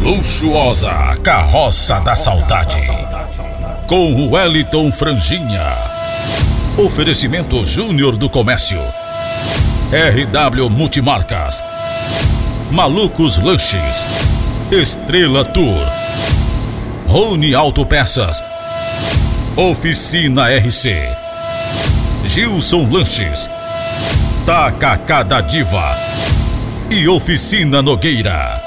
Luxuosa Carroça da Saudade, com o Wellington Franjinha. Oferecimento Júnior do Comércio, RW Multimarcas, Malucos Lanches, Estrela Tour, Rony Autopeças, Oficina RC, Gilson Lanches, Tacacá da Diva e Oficina Nogueira.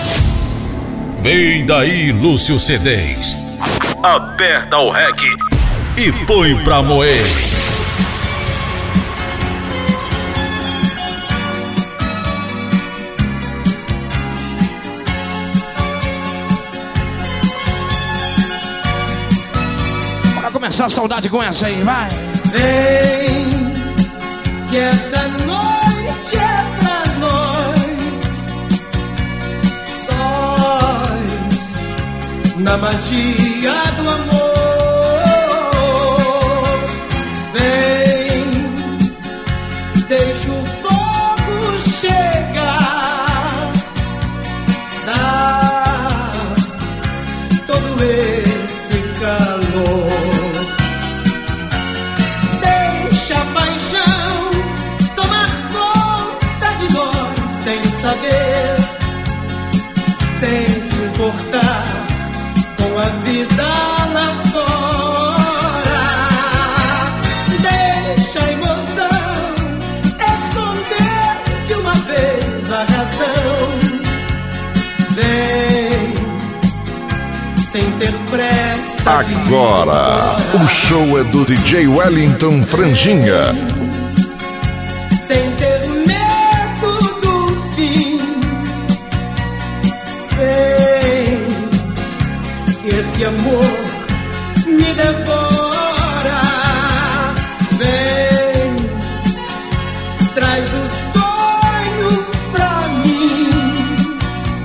Vem daí, Lúcio CDs. Aperta o REC e põe pra moer. Bora começar a saudade com essa aí, vai. Vem, que essa noite é pra nós, sós, na magia do amor. Vem, deixa o fogo chegar, dá todo esse calor. Sem se importar com a vida lá fora, deixa a emoção esconder de uma vez a razão. Vem, sem ter pressa. Agora, o show é do DJ Wellington Franjinha. Sem ter medo do fim. Vem, que esse amor me devora. Vem, traz o sonho pra mim.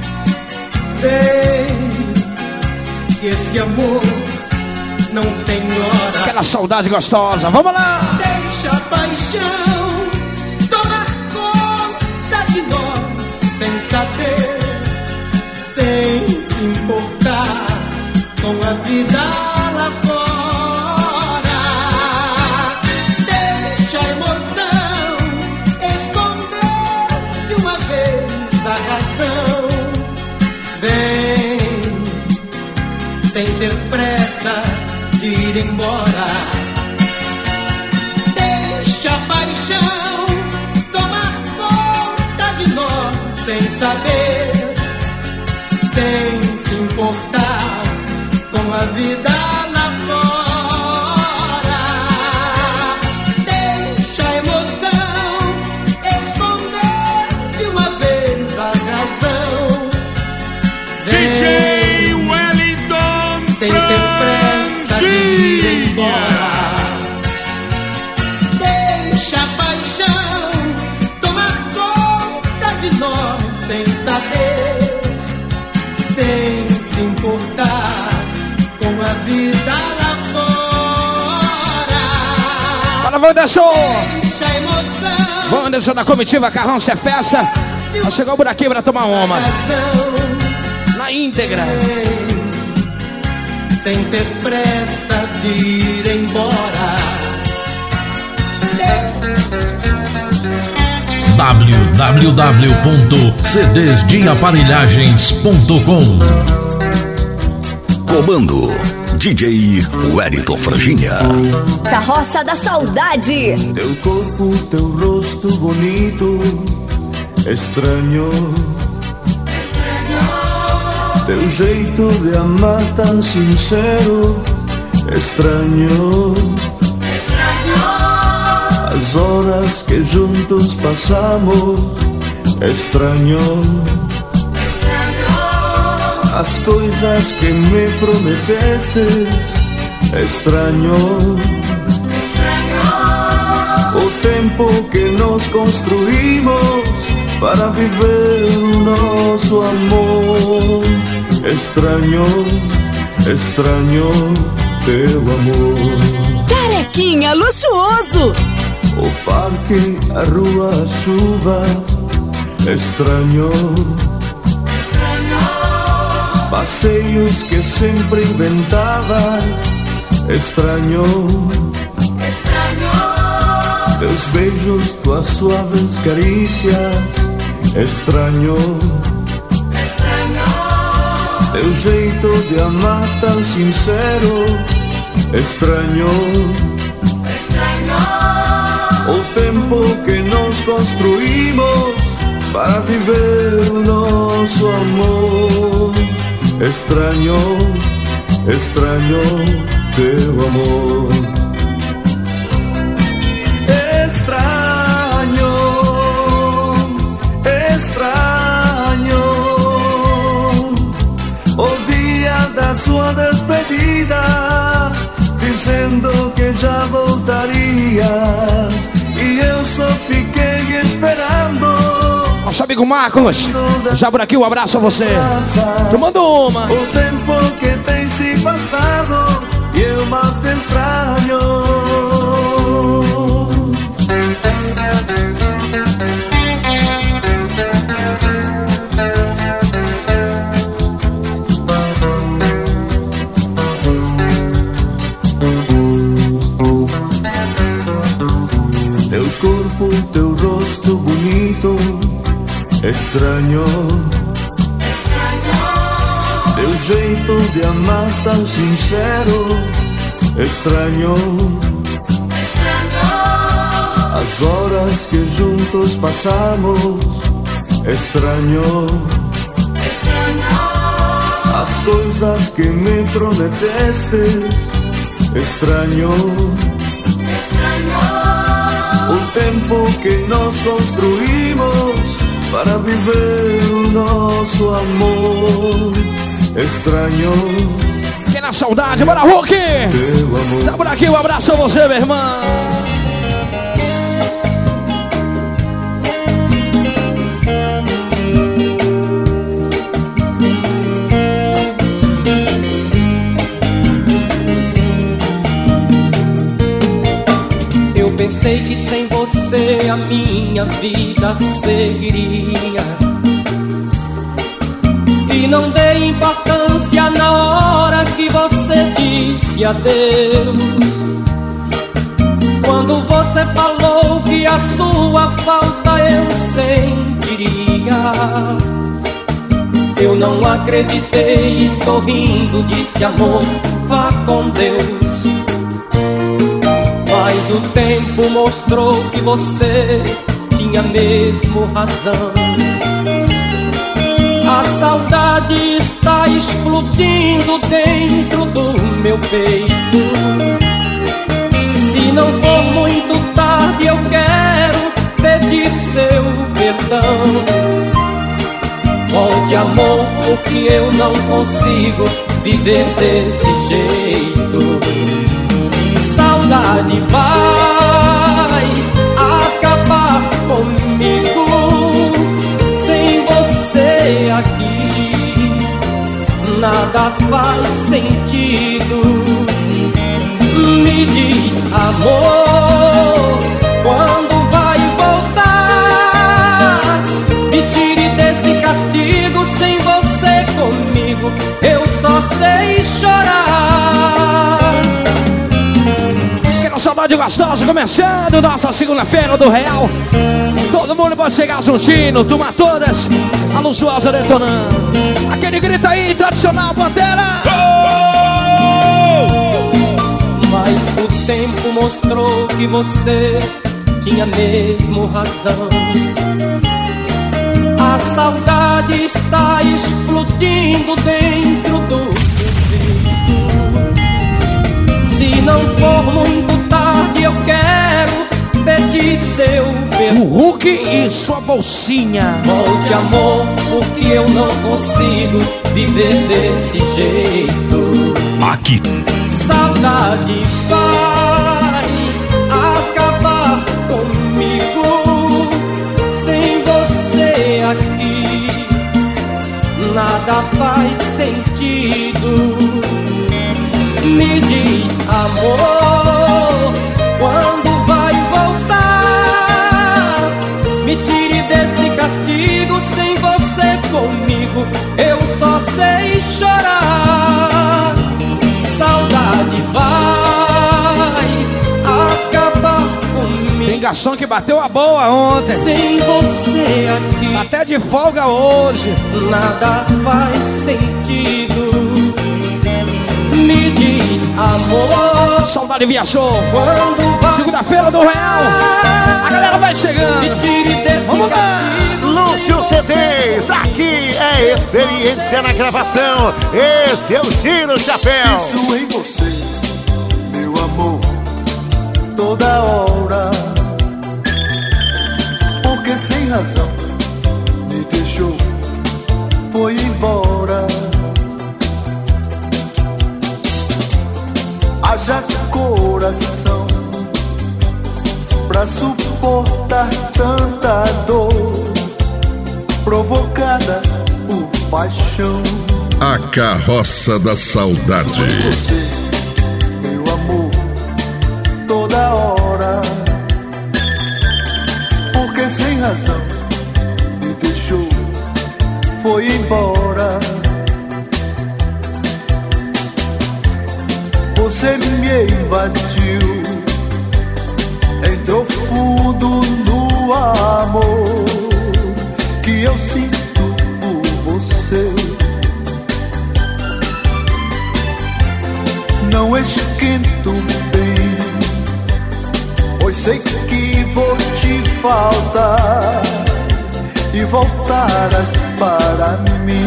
Vem, que esse amor não tem hora. Aquela saudade gostosa, vamos lá! Deixa a paixão tomar conta de nós, sem saber, sem se importar com a vida lá fora. Deixa a emoção esconder de uma vez a razão. Vem, sem ter pressa de ir embora. Deixa a paixão tomar conta de nós, sem saber, sem se importar com a vida lá fora. Deixa a emoção esconder de uma vez a razão. Vem, DJ Wellington sem ter pressa de ir embora. Deixa a paixão tomar conta de nós, sem saber, sem se importar com a vida lá fora. Bora, Wanderson! Deixa a emoção Wanderson da comitiva Carrão Cé Festa. Vai chegar o buraquinho pra tomar uma. razão. Na íntegra. Sem ter pressa de ir embora. www.cdsdeaparelhagens.com. Comando DJ Wellington Franjinha. Carroça da Saudade. Teu corpo, teu rosto bonito, estranho. Teu jeito de amar tão sincero, estranho. As horas que juntos passamos, estranho. As coisas que me prometestes, estranho. O tempo que nos construímos para viver o nosso amor, estranho, estranho teu amor. Carequinha luxuoso. O parque, a rua, a chuva, estranho. passeios que sempre inventavas. Extraño teus beijos, tuas suaves caricias. Extraño teu jeito de amar tão sincero. Extraño o tempo que nos construímos para viver o nosso amor. Extraño teu amor. Extraño o dia da sua despedida, dizendo que já voltarias, e eu só fiquei esperando. Nosso amigo Marcos, já por aqui um abraço a você. Tu mandou uma. O tempo que tem se passado e eu mais te estranho. Teu corpo, teu rosto bonito. Extraño teu jeito de amar tão sincero. Extraño as horas que juntos passamos. Extraño as coisas que me prometestes. Extraño o tempo que nós construímos para viver o nosso amor. Extraño. Que na saudade, bora Hulk! Tá por aqui, um abraço a você, meu irmão. Eu pensei que sem você a minha vida seguiria, e não dei importância na hora que você disse adeus. Quando você falou que a sua falta eu sentiria, eu não acreditei e sorrindo disse: amor, vá com Deus. Mas o tempo mostrou que você tinha mesmo razão. A saudade está explodindo dentro do meu peito. Se não for muito tarde, eu quero pedir seu perdão. Volte, amor, porque eu não consigo viver desse jeito. Saudade vai acabar comigo. Sem você aqui, nada faz sentido. Me diz, amor, quando vai voltar? Me tire desse castigo. Sem você comigo, eu só sei chorar. Saudade gostosa, começando nossa segunda-feira do Real. Todo mundo pode chegar juntinho, turma todas, a luxuosa detonando. Aquele grito aí, tradicional, Pantera. Mas o tempo mostrou que você tinha mesmo razão. A saudade está explodindo dentro do peito. Se não for muito tarde, eu quero pedir seu perdão. O Hulk e sua bolsinha. Volte, amor, porque eu não consigo viver desse jeito. Aqui. Saudade vai acabar comigo. Sem você aqui, nada faz sentido. Me diz, amor, quando vai voltar? Me tire desse castigo. Sem você comigo, eu só sei chorar. ligação que bateu a boa ontem. Sem você aqui, Até de folga hoje. nada faz sentido. Me diz, amor, Saudade viajou. quando vai Segunda-feira do Real. A galera vai me chegando. tire desse Vamos lá. castigo. Lúcio CDs, aqui é experiência na gravação. Esse é o Tiro Chapéu. Penso em você, meu amor, toda hora. Porque sem razão me deixou, foi embora. Haja coração pra suportar tanta dor provocada por paixão. A Carroça da Saudade. Você, meu amor, toda hora. Porque sem razão me deixou, foi embora. Você me invadiu, entrou fundo no amor que eu sinto por você. Não esquento bem, pois sei que vou te faltar e voltarás para mim.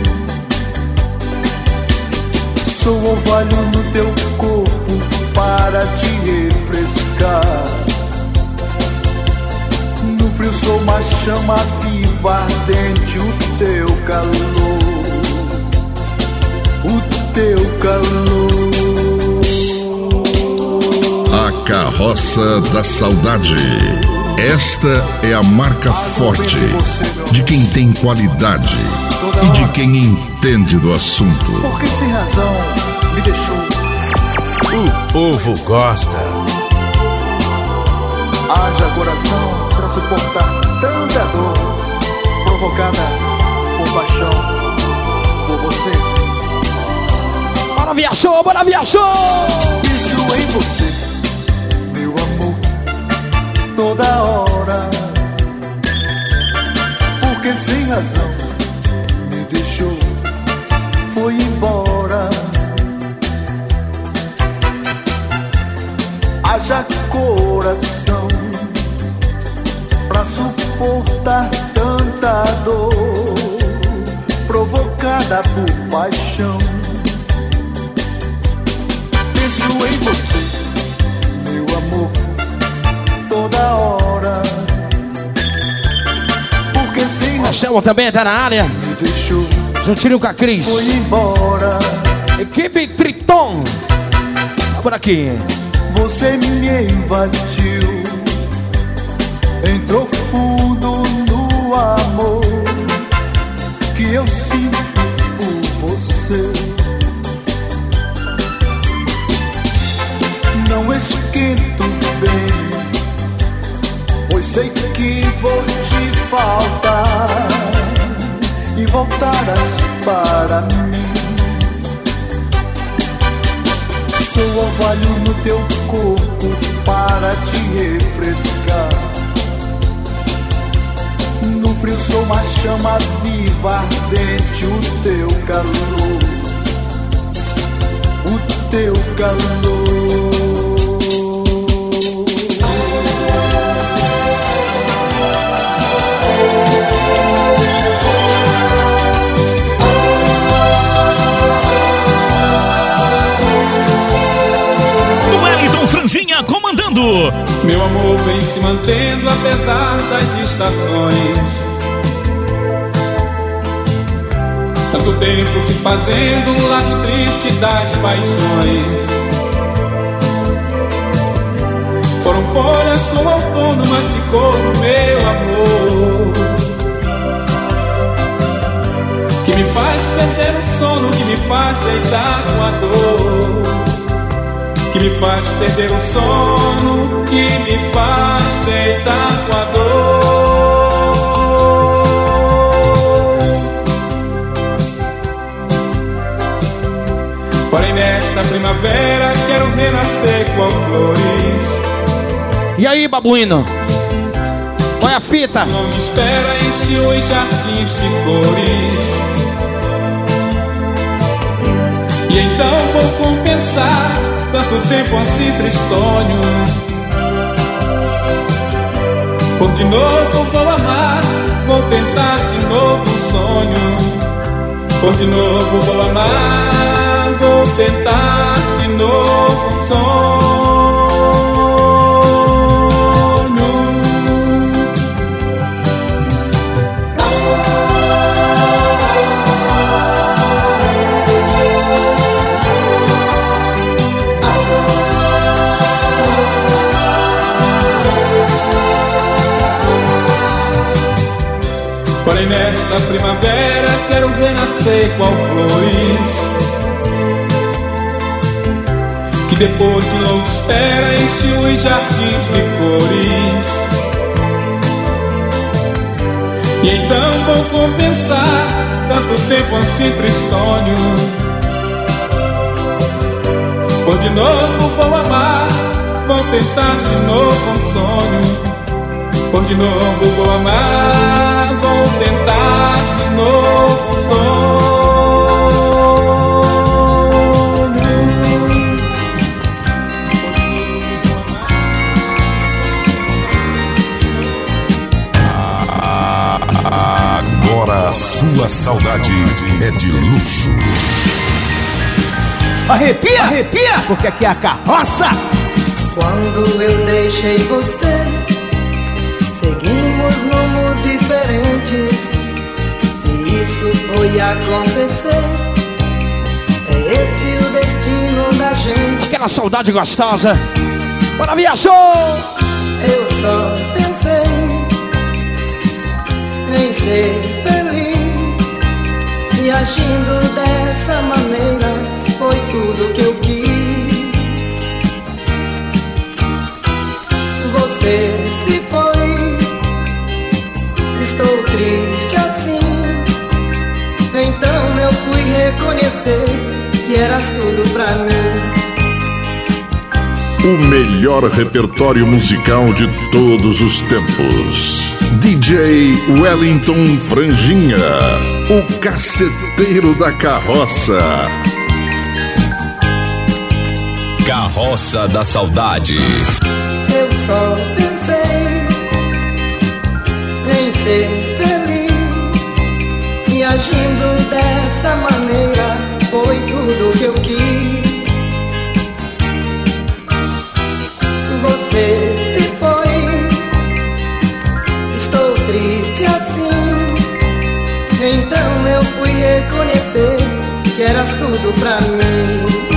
Sou orvalho no teu corpo para te refrescar. No frio sou uma chama viva, ardente, o teu calor, o teu calor. A Carroça da Saudade. Esta é a marca forte de quem tem qualidade e de quem entende do assunto. Porque sem razão me deixou. O povo gosta. Haja coração pra suportar tanta dor provocada por paixão por você. Bora viajou, bora viajou. Isso em você, meu amor, toda hora. Porque sem razão me deixou, foi embora. Haja coração pra suportar tanta dor provocada por paixão. Penso em você, meu amor, toda hora. Porque sem O Selma também tá na área. me deixou, Juntinho com a Cris. foi embora. Equipe Triton. Tá por aqui. Você me invadiu, entrou fundo no amor que eu sinto por você. Não esquento bem, pois sei que vou te faltar e voltarás para mim. Sou orvalho no teu corpo para te refrescar. No frio sou uma chama viva, ardente, o teu calor, o teu calor. Wellington Franjinha comandando. Meu amor vem se mantendo apesar das estações. Tanto tempo se fazendo um lado triste das paixões. Foram folhas com outono, mas ficou no meu amor, que me faz perder o sono, que me faz deitar com a dor, que me faz perder o sono, que me faz deitar com a dor. Porém nesta primavera quero renascer com flores, E aí, babuíno? Qual é a fita? Não me espera, enche os jardins de cores. E então vou compensar tanto tempo assim tristonho. Por de novo vou amar, vou tentar de novo um sonho. Por de novo vou amar, vou tentar de novo um sonho. Porém nesta primavera quero ver nascer qual flores que depois de longa espera enche os jardins de cores. E então vou compensar tanto tempo assim tristonho. Por de novo vou amar, vou tentar de novo um sonho. Por de novo vou amar, vou tentar de novo um sonho. Agora a sua saudade é de luxo. Arrepia, arrepia, porque aqui é a carroça. Quando eu deixei você, seguimos rumos diferentes. Se isso foi acontecer, é esse o destino da gente. Aquela saudade gostosa. Bora, viajou! Eu só pensei em ser feliz, e agindo dessa maneira foi tudo que eu quis. Você se foi, estou triste assim. Então eu fui reconhecer que eras tudo pra mim. O melhor repertório musical de todos os tempos. DJ Wellington Franjinha, o caceteiro da carroça. Carroça da Saudade. Eu só pensei em ser feliz, e agindo dessa maneira foi tudo que eu quis. Você se foi, estou triste assim. Então eu fui reconhecer que eras tudo pra mim.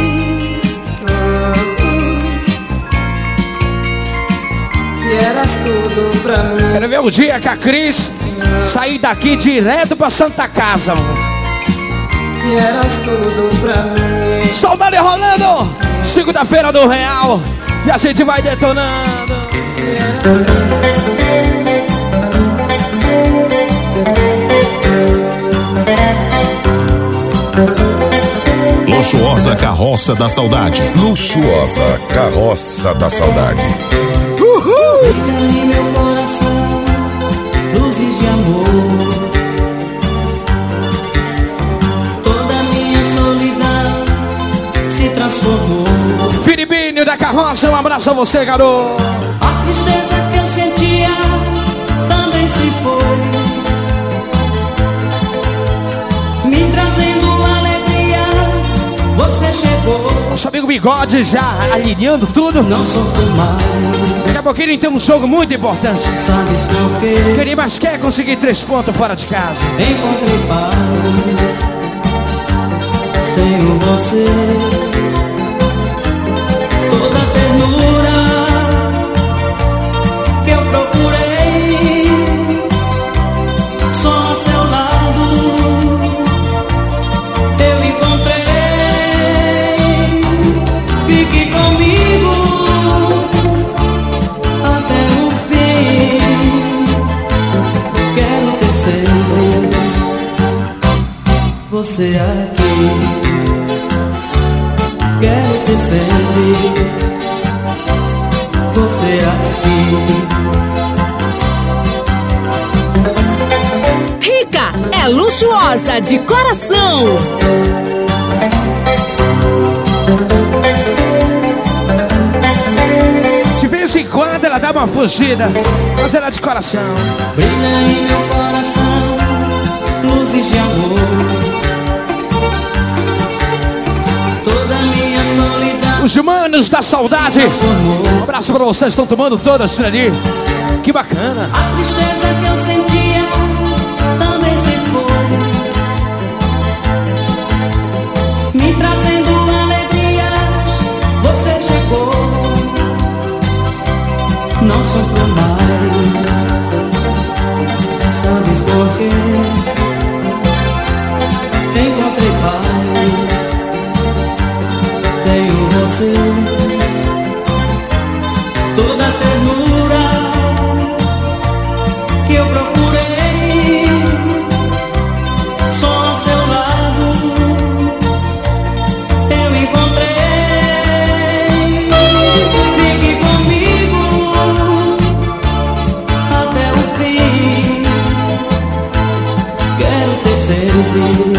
Que eras tudo pra mim. Quero ver o dia que a Cris sair daqui direto pra Santa Casa, mano. Que eras tudo pra mim. Saudade rolando, segunda-feira do Real, e a gente vai detonando. Luxuosa Carroça da Saudade. Luxuosa Carroça da Saudade. Liga em meu coração luzes de amor. Toda minha solidão se transformou. Filipinho da Carroça, um abraço a você, garoto. A tristeza que eu sentia também se foi, me trazendo alegrias. Você chegou. Nosso amigo Bigode já alinhando tudo. Não sofro mais. Daqui a pouquinho tem um jogo muito importante. Sabes por quê? Quem mais quer conseguir 3 pontos fora de casa. Encontrei paz, tenho você. Toda a ternura que eu procurei, só ao seu lado eu encontrei. Fique comigo até o fim. Quero ter sempre você aqui. Quero ter sempre você você aqui. Rica é luxuosa de coração. De vez em quando ela dá uma fugida, mas ela é de coração. Brilha em meu coração luzes de amor. Toda minha solidão. Os humanos da saudade. Um abraço pra vocês, estão tomando todas por ali. Que bacana. A tristeza que eu sentia também se foi, me trazendo alegrias. Você chegou, não sofro mais. Sabes por quê? Encontrei paz. Tenho você, toda a ternura que eu procurei, só ao seu lado eu encontrei. Fique comigo até o fim. Quero ter sempre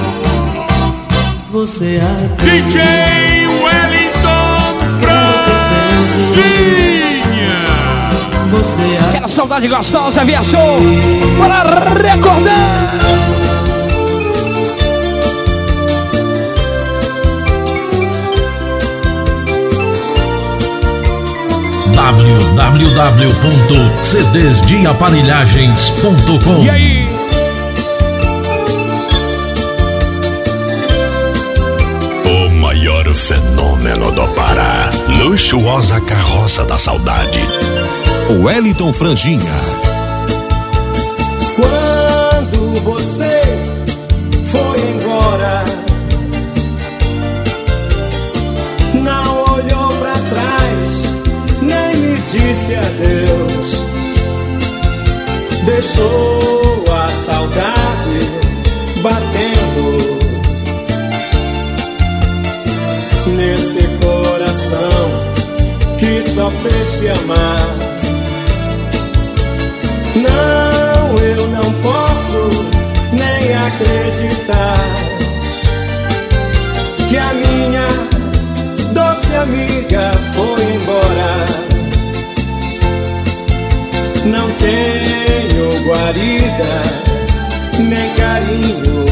você aqui. DJ Wellington Franjinha. Você aqui. Aquela saudade gostosa, viajou. Bora recordar. www.cdsdeaparelhagens.com. E aí? O maior fenômeno do Pará. Luxuosa carroça da saudade. Wellington Franjinha. Quando você foi embora, não olhou pra trás, nem me disse adeus. Deixou a saudade batendo nesse coração que só fez te amar. Não, eu não posso nem acreditar que a minha doce amiga foi embora. Não tenho guarida nem carinho,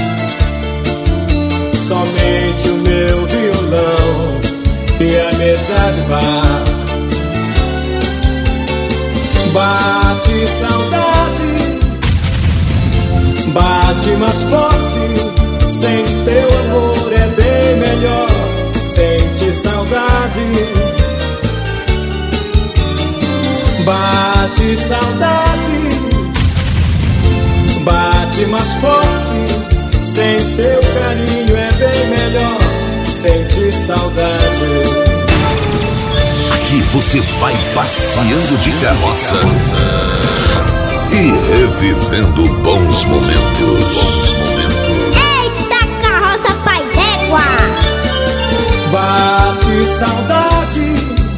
somente o meu violão e a mesa de bar. Bate saudade, bate mais forte. Sem teu amor é bem melhor. Sente saudade, bate saudade, bate mais forte. Sem teu carinho é bem melhor. Sente saudade. Aqui você vai passeando de carroça e revivendo bons momentos. Eita, carroça pai d'égua! Bate saudade,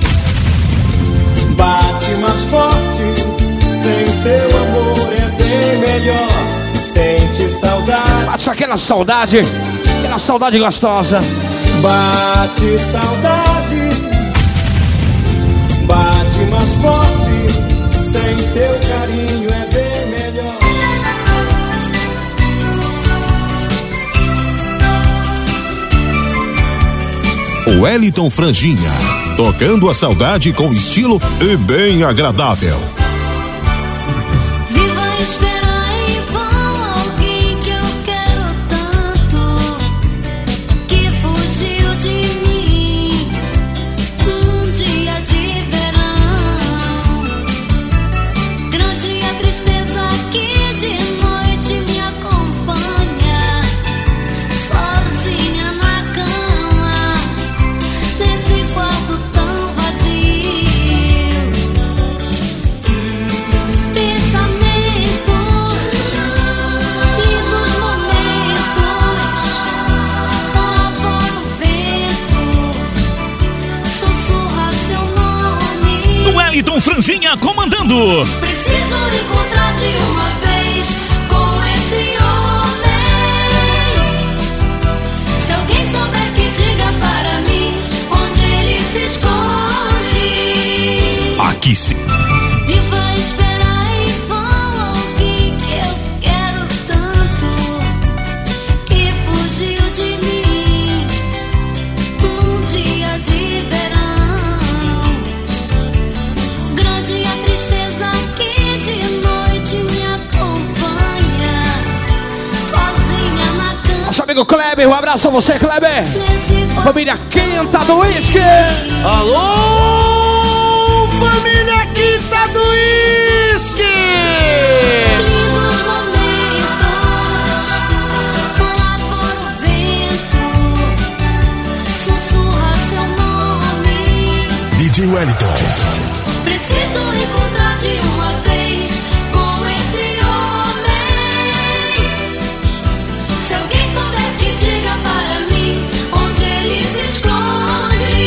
bate mais forte. Sem teu amor é bem melhor. Sente saudade. Bate aquela saudade gostosa. Bate saudade, bate mais forte. Sem teu carinho é bem melhor. Wellington Franjinha, tocando a saudade com estilo e bem agradável. Viva esperar em vão alguém que eu quero tanto, que fugiu de mim num dia de verão. Grande a tristeza que de noite me acompanha, sozinha na cama, nesse quarto tão vazio. Pensamento Wellington Franjinha comandando. Preciso encontrar de uma vez com esse homem. Se alguém souber que diga para mim onde ele se esconde. Aqui sim. Viva esperar em vão alguém que eu quero tanto, que fugiu de mim num dia de verão. Grande a tristeza que de noite me acompanha, sozinha na cama. Nosso amigo Kleber, um abraço a você, Kleber. A família Quinta do Whisky. Alô, família Quinta do Whisky. Lindos momentos, lá fora o vento sussurra seu nome. DJ Wellington. Preciso encontrar de uma vez com esse homem. Se alguém souber que diga para mim onde ele se esconde.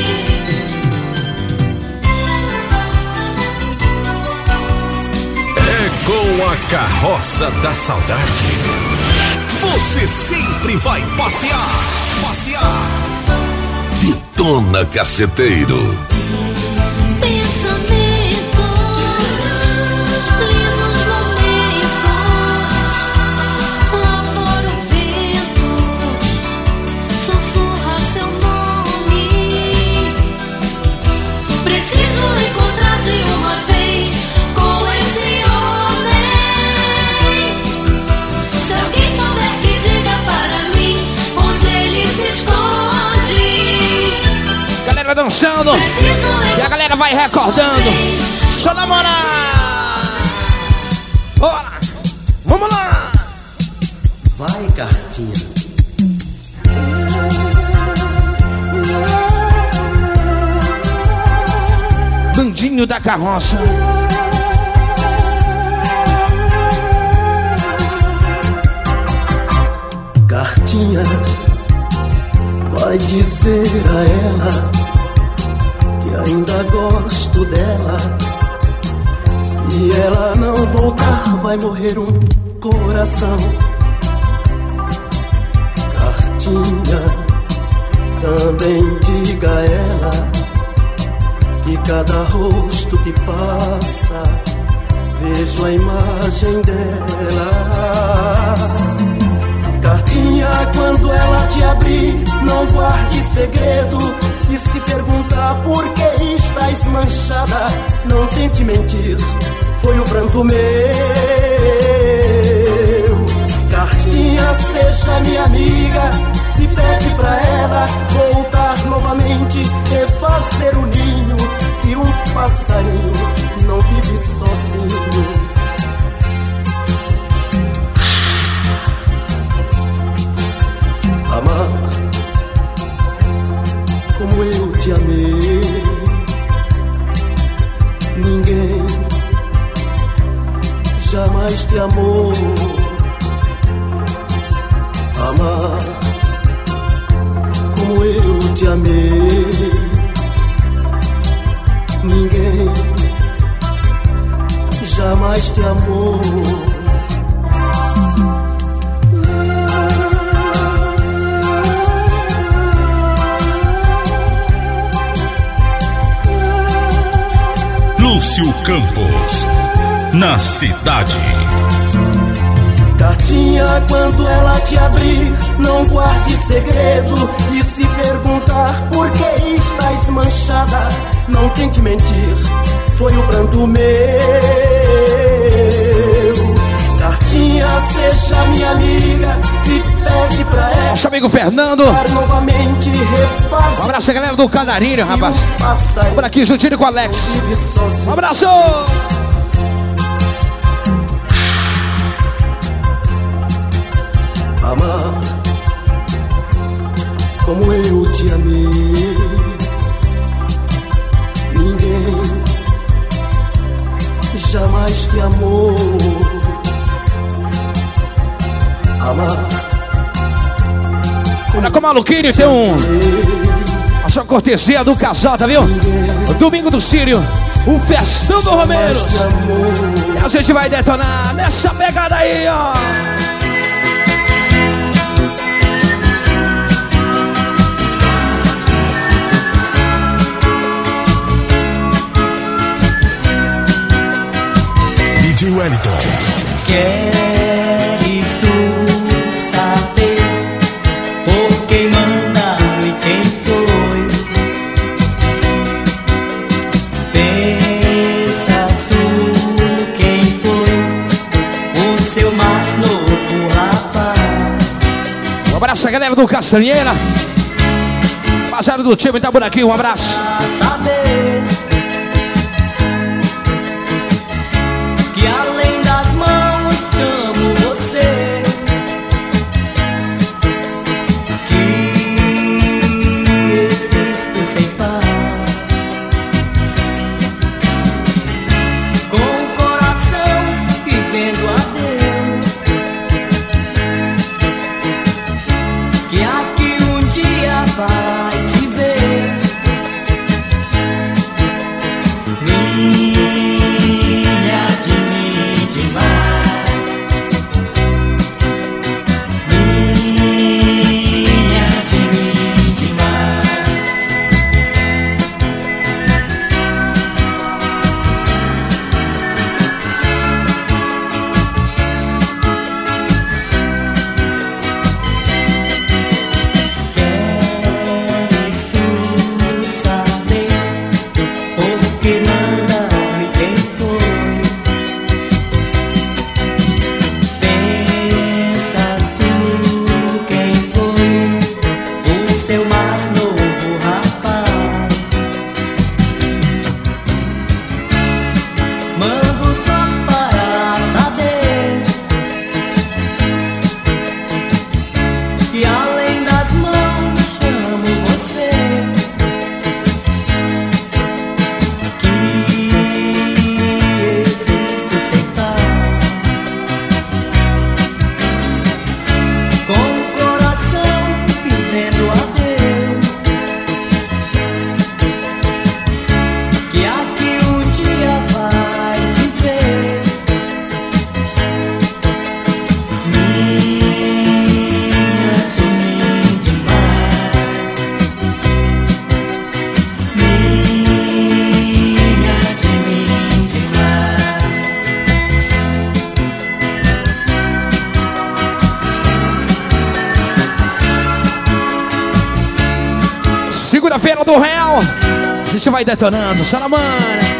É com a carroça da saudade. Você sempre vai passear. Detona Caceteiro. Pensamentos, lindos momentos, lá fora o vento sussurra seu nome. Preciso encontrar de uma vez com esse homem. Se alguém souber que diga para mim onde ele se esconde. Galera dançando. E a galera vai recordando. Só namorar. Bora. Vamos lá. Vai, cartinha. Bandinho da carroça. Cartinha, vai dizer a ela que ainda gosto dela. Se ela não voltar, vai morrer um coração. Cartinha, também diga a ela que cada rosto que passa vejo a imagem dela. Cartinha, quando ela te abrir, não guarde segredo. E se perguntar por que estás manchada, não tente mentir, foi o pranto meu. Cartinha, seja minha amiga e pede pra ela voltar novamente, refazer o ninho, que um passarinho não vive sozinho. Amar como eu te amei, ninguém jamais te amou. Amar como eu te amei, ninguém jamais te amou. Lúcio Campos, na cidade. Cartinha, quando ela te abrir, não guarde segredo. E se perguntar por que estás manchada, não tente mentir, foi o pranto meu. Cartinha, seja minha amiga e pede pra ela. Nosso amigo Fernando. Novamente refazer. Um abraço, galera do Canarinho, rapaz. Por aqui, juntinho com o Alex. Um abraço! Amar como eu te amei, ninguém jamais te amou. Amar Olha como o Maluquinho tem a sua cortesia do casal, tá viu? O Domingo do Sírio, O festão do Romeiros. E a gente vai detonar nessa pegada aí, ó. DJ Wellington. Queres tu saber por quem mandaram e quem foi? Pensas tu quem foi o seu mais novo rapaz? Um abraço a galera do Castanheira. Rapaziada do time tá por aqui, um abraço. Saber que além das mãos chamo você, que existo sem paz, com o coração vivendo a Deus, que aqui um dia vai te ver. Segunda-feira do Real. A gente vai detonando, Salamana.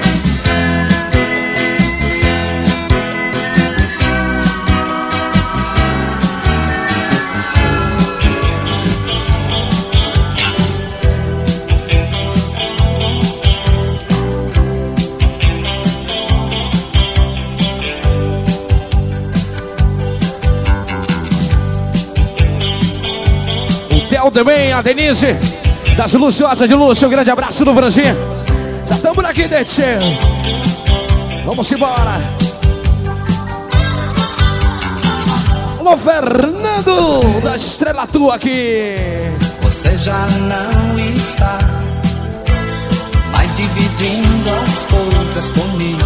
O Theo também, a Denise das Luciosas de Lúcio, um grande abraço do Franjinha. Já estamos por aqui, Detê. Vamos embora. Alô, Fernando da Estrela Tua aqui. Você já não está mais dividindo as coisas comigo.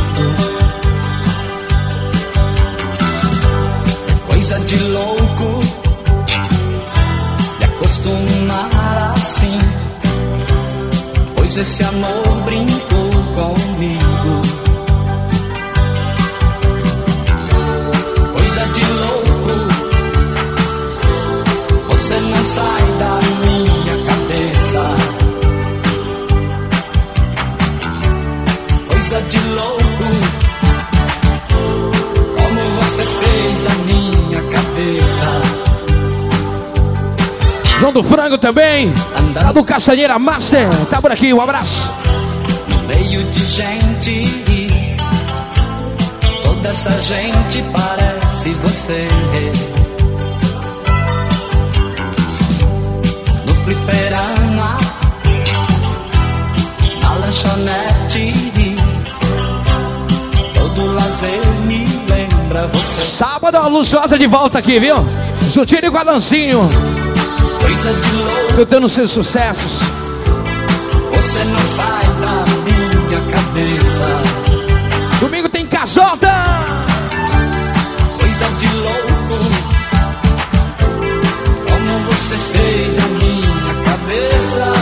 É coisa de louco me acostumar assim, pois esse amor brincou comigo. Coisa de louco, você não sai da minha cabeça. Coisa de louco, como você fez a minha cabeça. João do Frango também, lá do Castanheira Master, tá por aqui, um abraço. No meio de gente, toda essa gente parece você. No fliperama, na lanchonete, todo lazer me lembra você. Sábado a Luciosa de volta aqui, viu? Juntinho com a Lancinho, coisa de louco, cantando seus sucessos. Você não sai da minha minha cabeça. Domingo tem casota. Coisa de louco, como você fez a minha cabeça.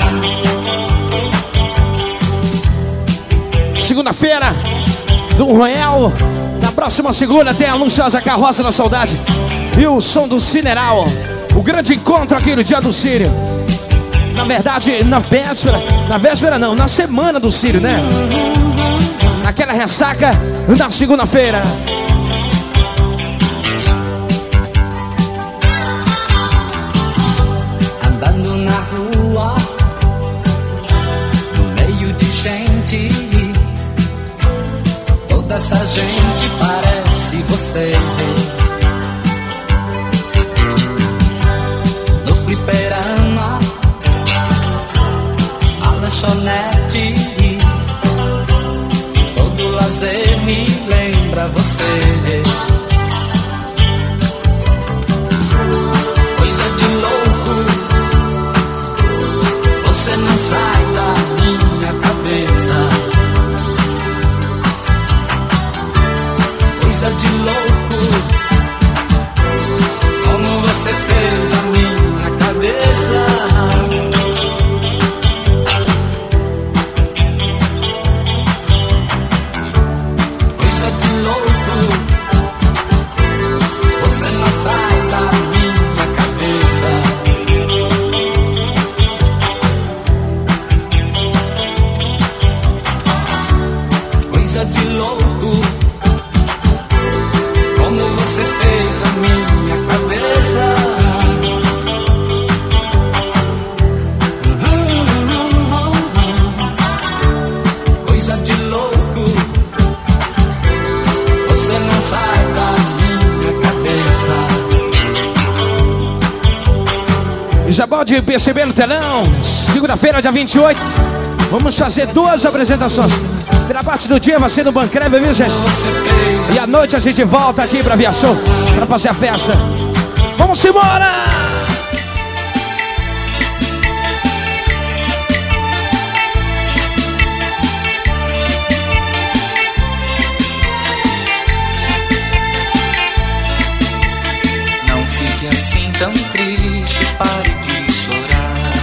Segunda-feira do Royal. Na próxima segunda tem a luxuosa Carroça da Saudade e o som do Cineral. O grande encontro aqui no dia do Círio. Na verdade, na véspera não, na semana do Círio, né? Naquela ressaca na segunda-feira. Andando na rua, no meio de gente, toda essa gente parece você. No fliperama, a lanchonete, todo lazer me lembra você. Coisa de louco, você não sai da minha cabeça. Coisa de louco, como você fez a minha cabeça. Coisa de louco, você não sai da minha cabeça. Coisa de louco, como você fez a minha cabeça. Coisa de louco, você não sai da minha cabeça. E já pode perceber no telão, segunda-feira, dia 28, vamos fazer 2 apresentações. Pela parte do dia vai ser no Bancreve, viu, gente? E à noite a gente volta aqui pra Via Show, pra fazer a festa. Vamos embora! Não fique assim tão triste, pare de chorar.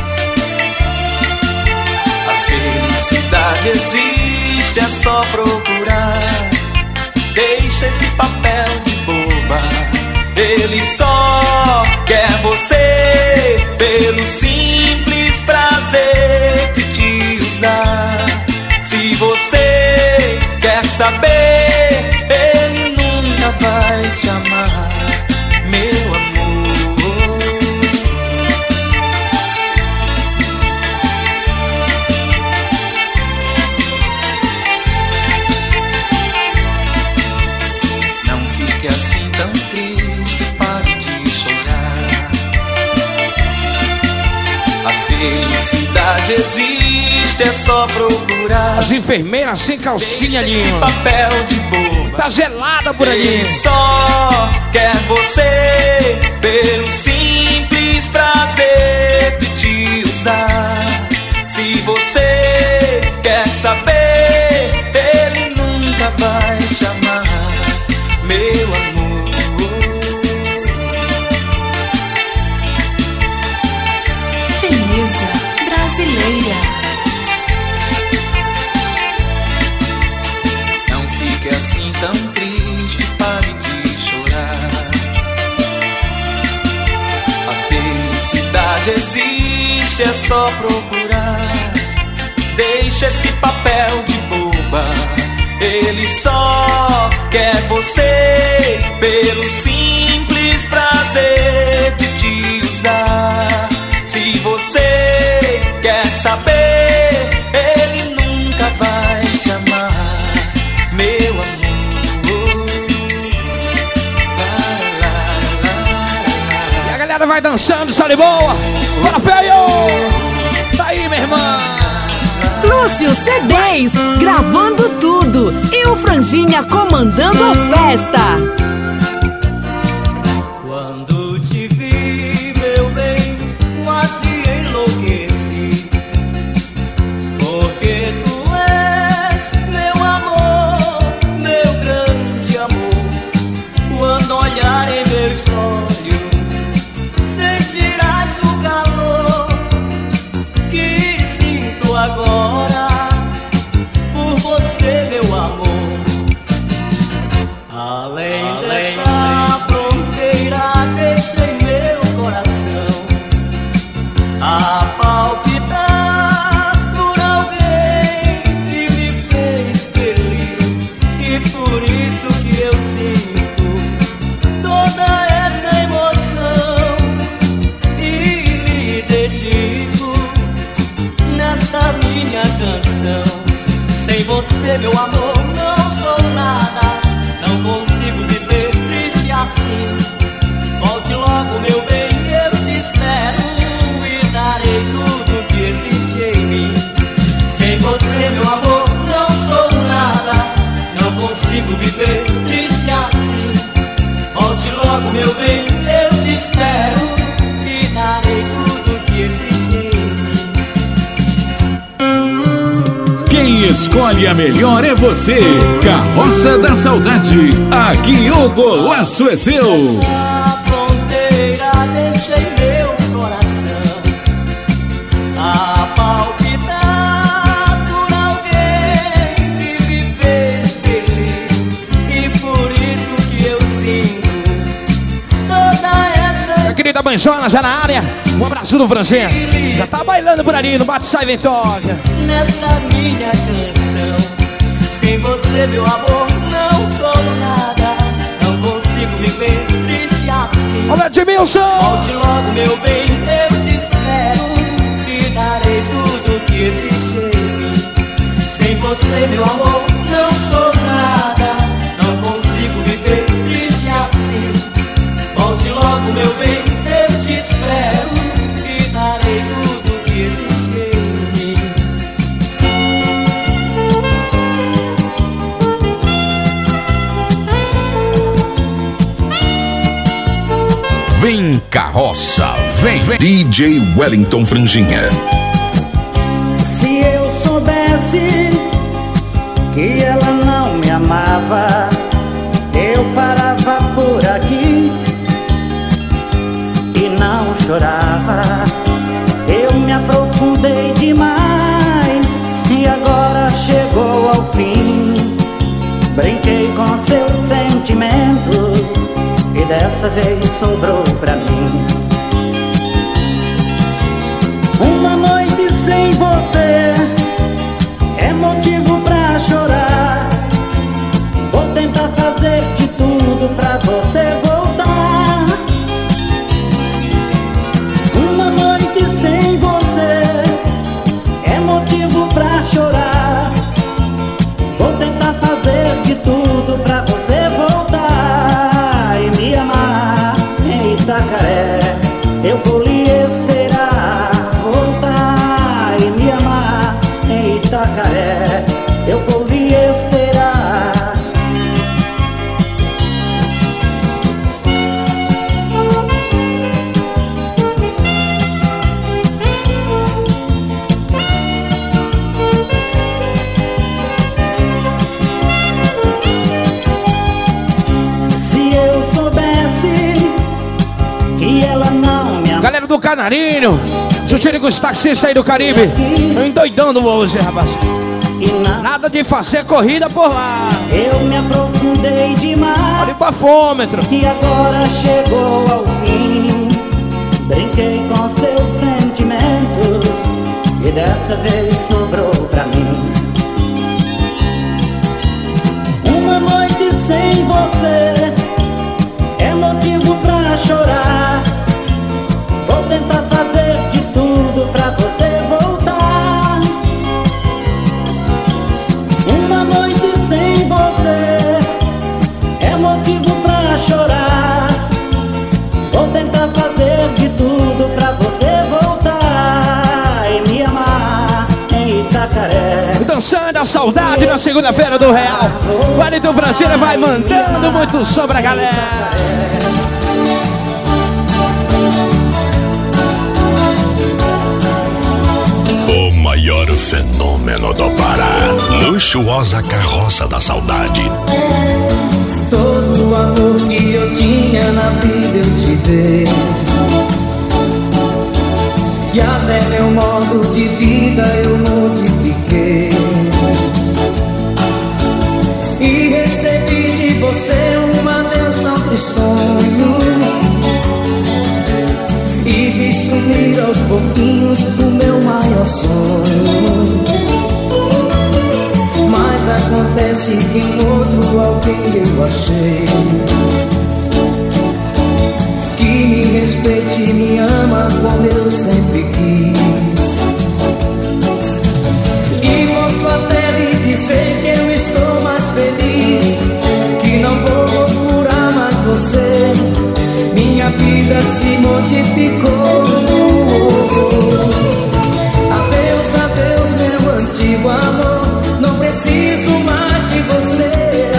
A felicidade existe, é só procurar. Deixa esse papel de boba, ele só quer você pelo simples prazer de te usar. Se você quer saber, ele nunca vai te amar, meu amor. Não fique assim tão triste, pare de chorar. A felicidade existe, é só procurar. As enfermeiras sem calcinha ali, esse papel de boba, tá gelada por aí. ele só quer você pelo simples prazer de te usar. Se você quer saber, ele nunca vai te amar, meu amor. Veneza brasileira. Não fique assim tão triste, pare de chorar. A felicidade existe, é só procurar. Deixa esse papel de boba, ele só quer você pelo simples prazer de te usar. Se você quer saber, ele nunca vai te amar, meu amor. E a galera vai dançando, só de boa. Bora, feio! Tá aí, minha irmã. Lúcio C10, gravando tudo. E o Franjinha comandando a festa. Quando te vi, meu bem, quase enlouqueci, porque tu você, meu amor, não sou nada. Não consigo viver triste assim. Volte logo, meu bem, eu te espero e darei tudo que existe em mim. Sem você, meu amor, não sou nada. Não consigo viver triste assim. Volte logo, meu bem, eu te espero e darei tudo que existe em mim. Quem escolhe a melhor é você. Carroça da Saudade. Aqui o golaço é seu. Nessa fronteira deixei meu coração a palpitar por alguém que me fez feliz. E por isso que eu sinto toda essa... A querida Banjona já na área. Um abraço do Franjinha. Já tá bailando por ali no Bate Sai Vem Toca. Nesta minha canção, sem você, meu amor, não sou nada. Não consigo viver triste assim. Olha, Edmilson! Volte logo, meu bem, eu te espero e darei tudo que existe em mim. Sem você, meu amor, não sou nada. Não consigo viver triste assim. Volte logo, meu bem, eu te espero e darei tudo que existe em mim. Vem carroça, vem. DJ Wellington Franjinha. Se eu soubesse que ela não me amava, eu parava por aqui e não chorava. Eu me aprofundei demais e agora chegou ao fim. Brinquei com seus sentimentos e dessa vez sobrou pra mim. Uma noite sem você é motivo pra chorar. Vou tentar fazer de tudo pra você voltar. Uma noite sem você é motivo pra chorar. Vou tentar fazer de tudo pra você voltar e me amar em Itacaré. Eu vou lhe esperar voltar e me amar em Itacaré. Eu vou lhe esperar. Se eu soubesse que ela não me amava. Galera do Canarinho, juntinho com os taxistas aí do Caribe. Eu endoidando hoje, rapaz. Nada de fazer corrida por lá. Eu me aprofundei demais. Olha o bafômetro. E agora chegou ao fim. Brinquei com seus sentimentos e dessa vez sobrou pra mim. Uma noite sem você é motivo pra chorar. Vou tentar fazer de tudo pra você voltar. Uma noite sem você é motivo pra chorar. Vou tentar fazer de tudo pra você voltar e me amar em Itacaré. Dançando a saudade na segunda-feira do Real. O Wellington Brasília vai mandando muito sobre a galera. O maior fenômeno do Pará. Luxuosa Carroça da Saudade. Todo o amor que eu tinha na vida eu te dei. E até meu modo de vida eu modifiquei. E recebi de você um adeus tão tristonho. E vi sumir aos pouquinhos o meu maior sonho. Mas acontece que em outro alguém eu achei que me respeite e me ama como eu sempre quis. E posso até lhe dizer que vida se modificou. Adeus, meu antigo amor, não preciso mais de você.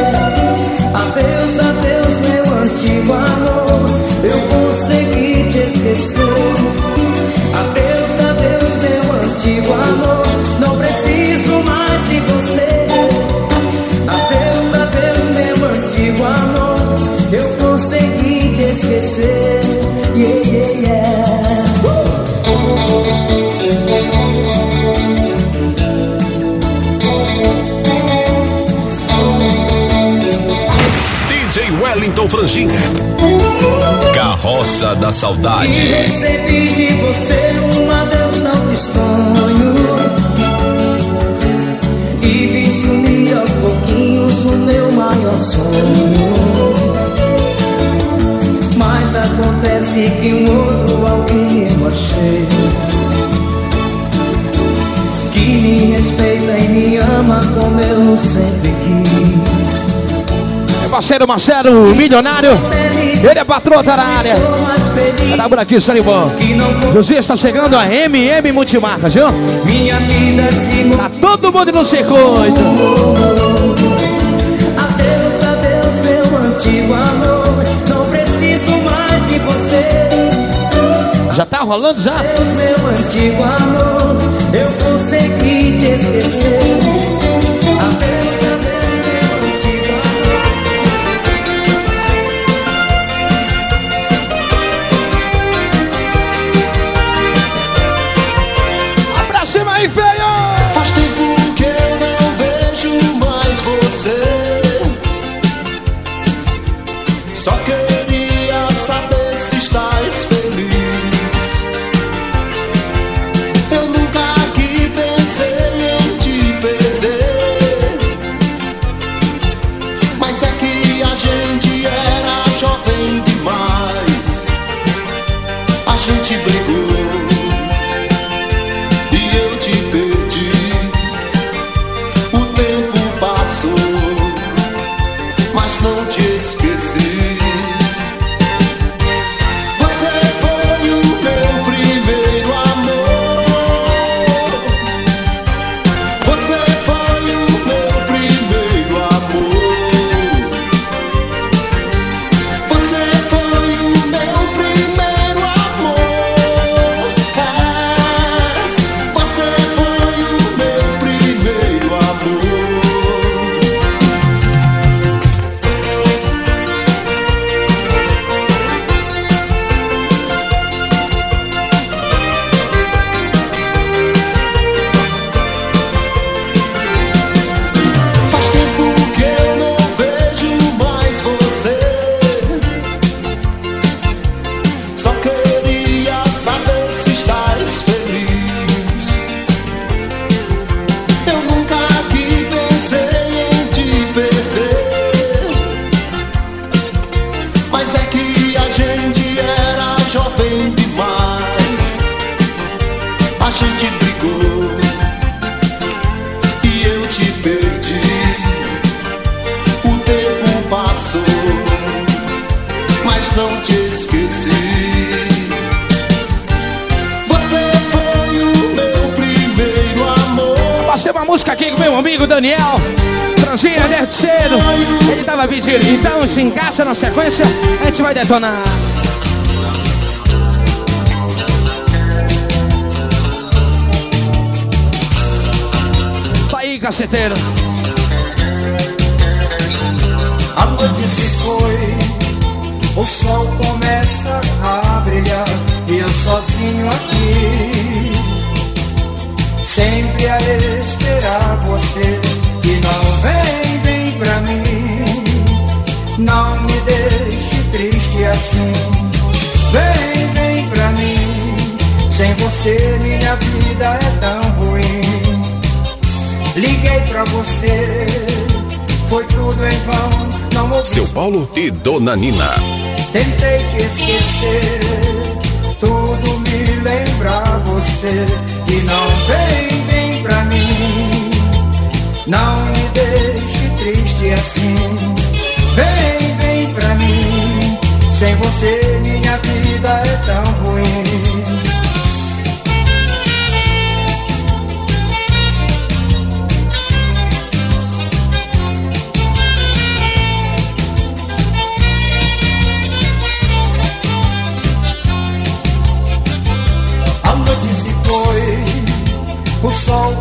Adeus, meu antigo amor, eu consegui te esquecer. Adeus, meu antigo amor, não preciso mais de você. Adeus, meu antigo amor, eu consegui te esquecer. Yeah, yeah, yeah. DJ Wellington Franjinha, Carroça da Saudade. E recebi de você um adeus tão estranho, e vi sumir aos pouquinhos o meu maior sonho. Mas acontece que um outro alguém eu achei, que me respeita e me ama como eu sempre quis. Parceiro Marcelo, milionário, ele é patroa, tá na área. Tá por aqui, Saribão. José está chegando a MM Multimarcas, viu? Tá todo mundo no circuito. Adeus, meu antigo amor, não preciso mais de você. Já tá rolando já? Adeus, meu antigo amor, eu consegui te esquecer. Adeus, meu antigo amor. Abraço aí, feio! Faz tempo que eu não vejo mais você. Só queria saber se estás feliz. Eu nunca aqui pensei em te perder, mas é que a gente era jovem demais. A gente brigou e eu te perdi. O tempo passou, mas não te esqueci. Você foi o meu primeiro amor. Você foi o meu primeiro amor. Você foi o meu primeiro amor. Você foi o meu primeiro amor. Faz tempo que eu não vejo mais você. Só queria saber se estás feliz. Eu nunca aqui pensei em te perder, mas é que a gente era jovem demais. A gente brigou e eu te perdi. O tempo passou, mas não te esqueci. Você foi o meu primeiro amor. Passei uma música aqui com meu amigo Daniel Franjinha, desde cedo. Ele tava pedindo, então se encaixa na sequência, a gente vai detonar. Tá aí, caceteiro. A noite se foi, o sol começa a brilhar e eu sozinho aqui, sempre a esperar você. E não vem pra mim, não me deixe triste assim. Vem pra mim, sem você minha vida é tão ruim. Liguei pra você, foi tudo em vão, não ouvi. Seu Paulo e Dona Nina. Tentei te esquecer, tudo me lembra você. E não vem pra mim, não me deixe triste assim. Vem pra mim, sem você minha vida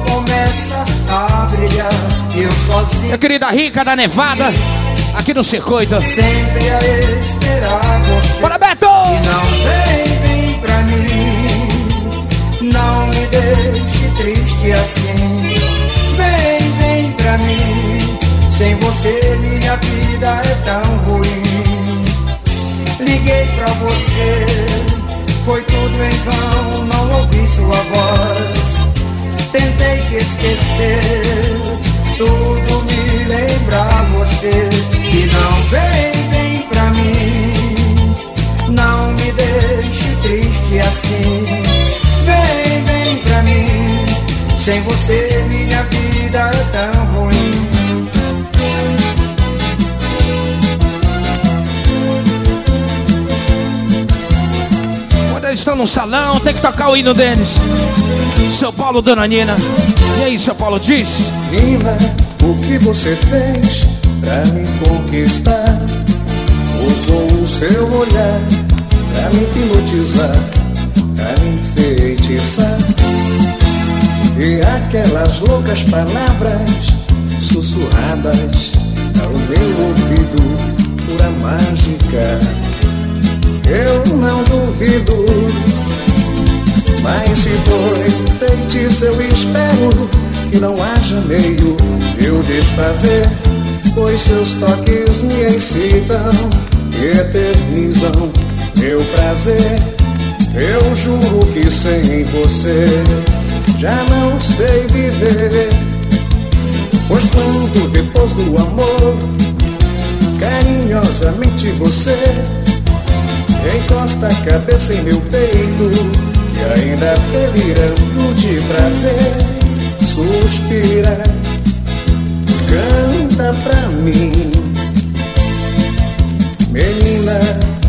começa a brilhar. Eu sozinho, Minha querida Rica da Nevada, aqui no circuito. sempre a esperar você. Bora, Beto! E não vem pra mim, não me deixe triste assim. Vem pra mim, sem você minha vida é tão ruim. Liguei pra você, foi tudo em vão, não ouvi sua voz. Tentei te esquecer, tudo me lembra você. E não vem pra mim, não me deixe triste assim. Vem pra mim, sem você minha vida é tão ruim. Quando eles estão no salão, tem que tocar o hino deles. Seu Paulo, Dona Nina. E aí, seu Paulo, diz? Nina, o que você fez pra me conquistar? Usou o seu olhar pra me hipnotizar, pra me enfeitiçar. E aquelas loucas palavras sussurradas ao meu ouvido, pura mágica, eu não duvido. Mas se foi feitiço, eu espero que não haja meio de eu desfazer, pois seus toques me excitam e eternizam meu prazer. Eu juro que sem você já não sei viver, pois quando depois do amor carinhosamente você encosta a cabeça em meu peito e ainda delirando de prazer suspira, canta pra mim, menina,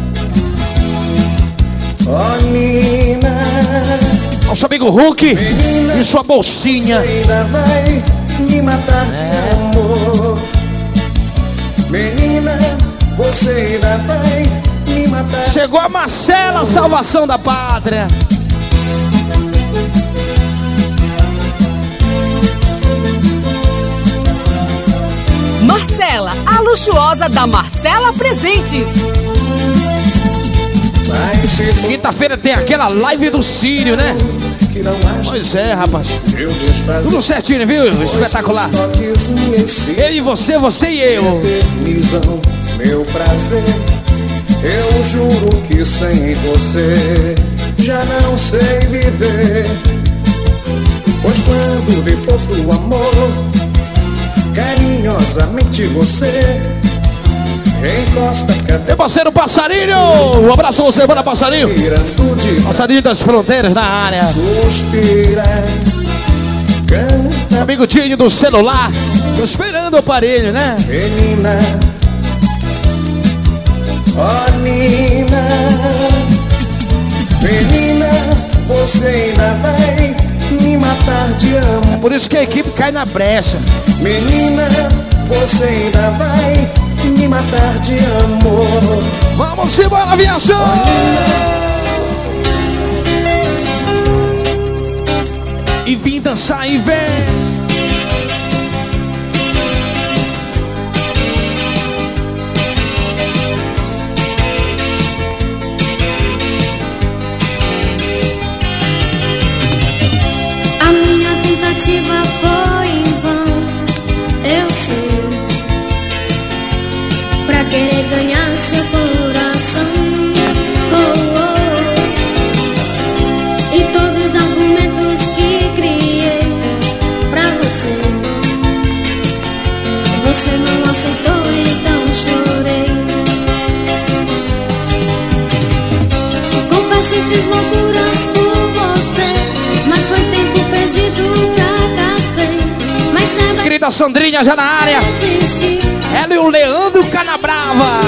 oh Nina. Nosso amigo Hulk, menina, e sua bolsinha. Você ainda vai me matar de amor. Menina, você ainda vai me matar. Chegou a Marcela, salvação da pátria. Marcela, a luxuosa da Marcela Presentes. Quinta-feira tem aquela live do Sírio, né? Pois é, rapaz. Tudo certinho, viu? Espetacular. Eu e você, você e eu. Meu prazer, eu juro que sem você já não sei viver, pois quando depois do amor carinhosamente você encosta a cabeça. Meu parceiro Passarinho, um abraço a você, bora Passarinho. Passarinho das Fronteiras na área. Suspira, canta. Amigo Tinho do celular, tô esperando o aparelho, né? Menina, oh Nina, menina, você ainda vai me matar de amor. É por isso que a equipe cai na brecha. Menina, você ainda vai me matar de amor. Vamos embora, aviação! E vim dançar e vem. A minha tentativa foi em vão, eu sei, pra querer ganhar seu coração. Oh, oh. E todos os argumentos que criei pra você, você não aceitou, então chorei. Confesso que fiz loucuras por você, mas foi tempo perdido, fracassei. Mas saiba, Querida Sandrinha já na área. Ela e o Leandro Canabrava.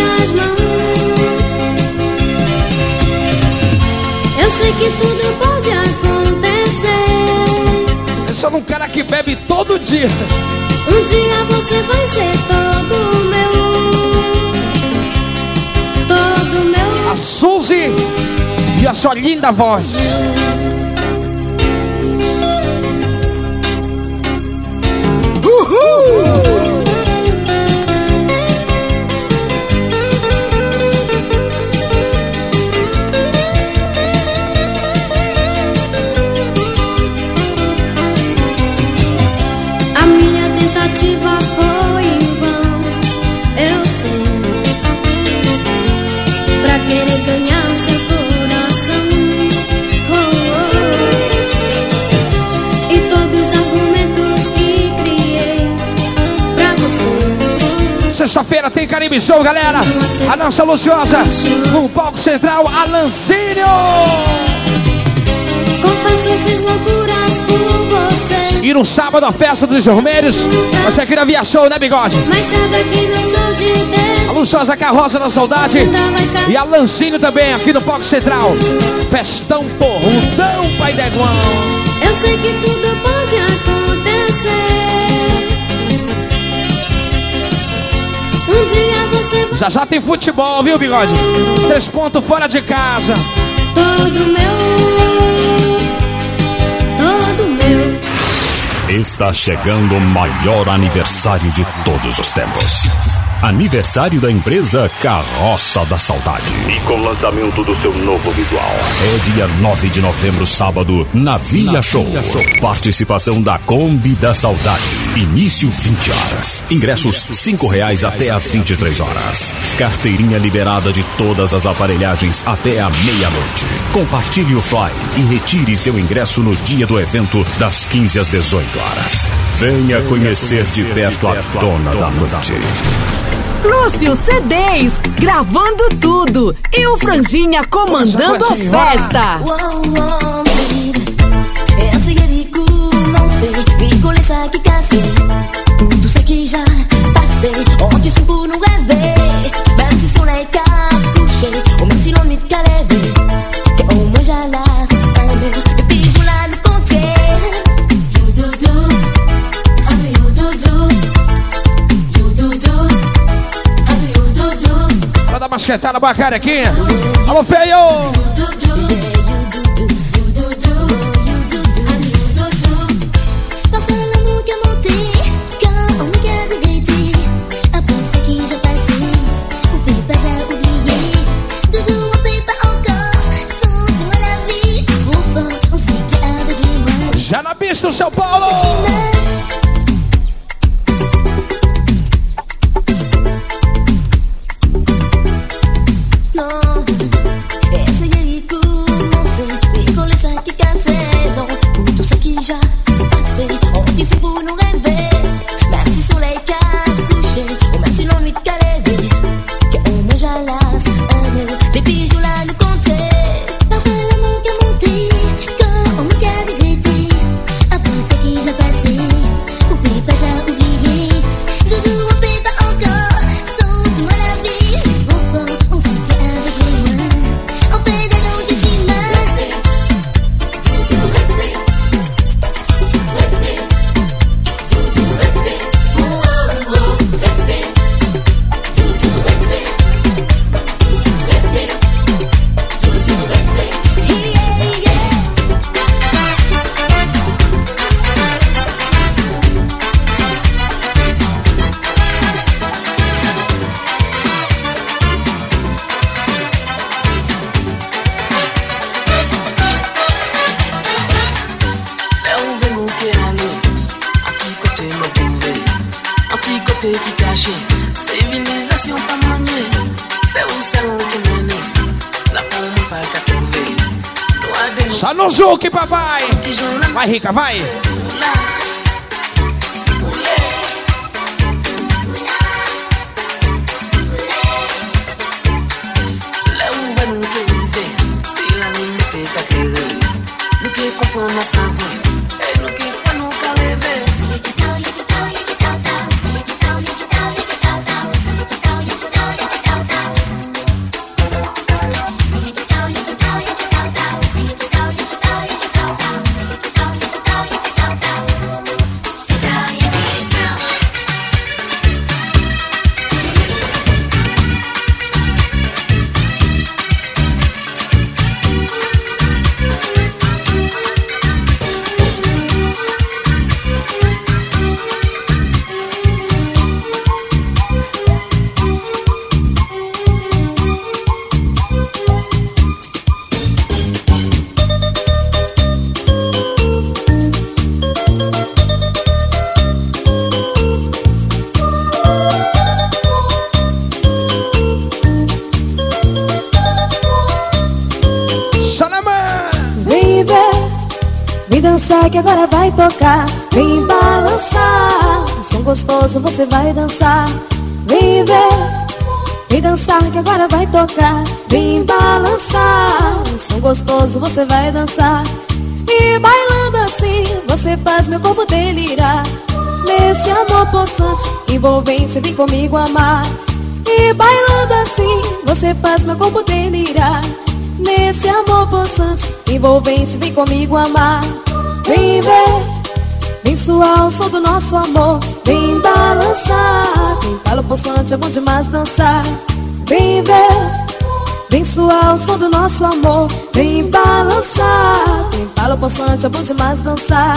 Eu sei que tudo pode acontecer. Pensa num cara que bebe todo dia. Um dia você vai ser todo meu. Todo meu. A Suzy e a sua linda voz. tentativa foi em vão, eu sei. Pra querer ganhar seu coração, oh, oh. E todos os argumentos que criei pra você. Sexta-feira tem Caribe Show, galera. A nossa Luciosa no palco central, Alanzinho. Confesso, fiz loucuras por você. E no sábado a festa dos Vermelhos. Você aqui na Via Show, né, Bigode? Mas sabe que não sou de Deus. A Luciosa Carroça da Saudade. E Alanzinho também aqui no palco central. Festão porrudão, pai da Igual. Eu sei que tudo pode acontecer. Um dia você vai... Já tem futebol, viu, Bigode? 3 pontos fora de casa. Todo meu. Está chegando o maior aniversário de todos os tempos. Aniversário da empresa Carroça da Saudade. E com o lançamento do seu novo visual. É dia 9 de novembro, sábado, na Via Show. Participação da Kombi da Saudade. Início 20 horas. Ingressos R$5 até às 23 horas. Carteirinha liberada de todas as aparelhagens até a meia-noite. Compartilhe o fly e retire seu ingresso no dia do evento das 15 às 18 horas. Venha conhecer de perto a dona da noite. Lúcio CDs, gravando tudo. E o Franjinha comandando a festa. Basquetada bacana aqui. Alô, feio! Já na pista do São Paulo! Só no Zuki, papai. Vai, Rica, vai. dançar que agora vai tocar. Vem balançar, um som gostoso você vai dançar. Vem ver, vem dançar que agora vai tocar. Vem balançar, um som gostoso você vai dançar. E bailando assim, você faz meu corpo delirar. Nesse amor possante, envolvente, vem comigo amar. E bailando assim, você faz meu corpo delirar. Nesse amor possante, envolvente, vem comigo amar. Vem ver, vem suar o som do nosso amor. Vem balançar, vem calor possante, é bom demais dançar. Vem ver, vem suar o som do nosso amor. Vem balançar, vem calor possante, é bom demais dançar.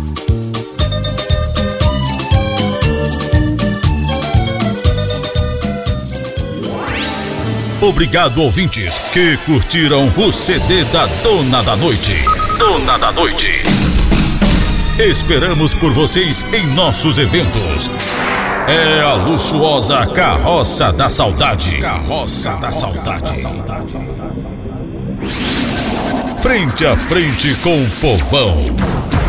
Obrigado, ouvintes, que curtiram o CD da Dona da Noite. Dona da Noite. Esperamos por vocês em nossos eventos. É a luxuosa Carroça da Saudade. Carroça da Saudade. Frente a frente com o povão.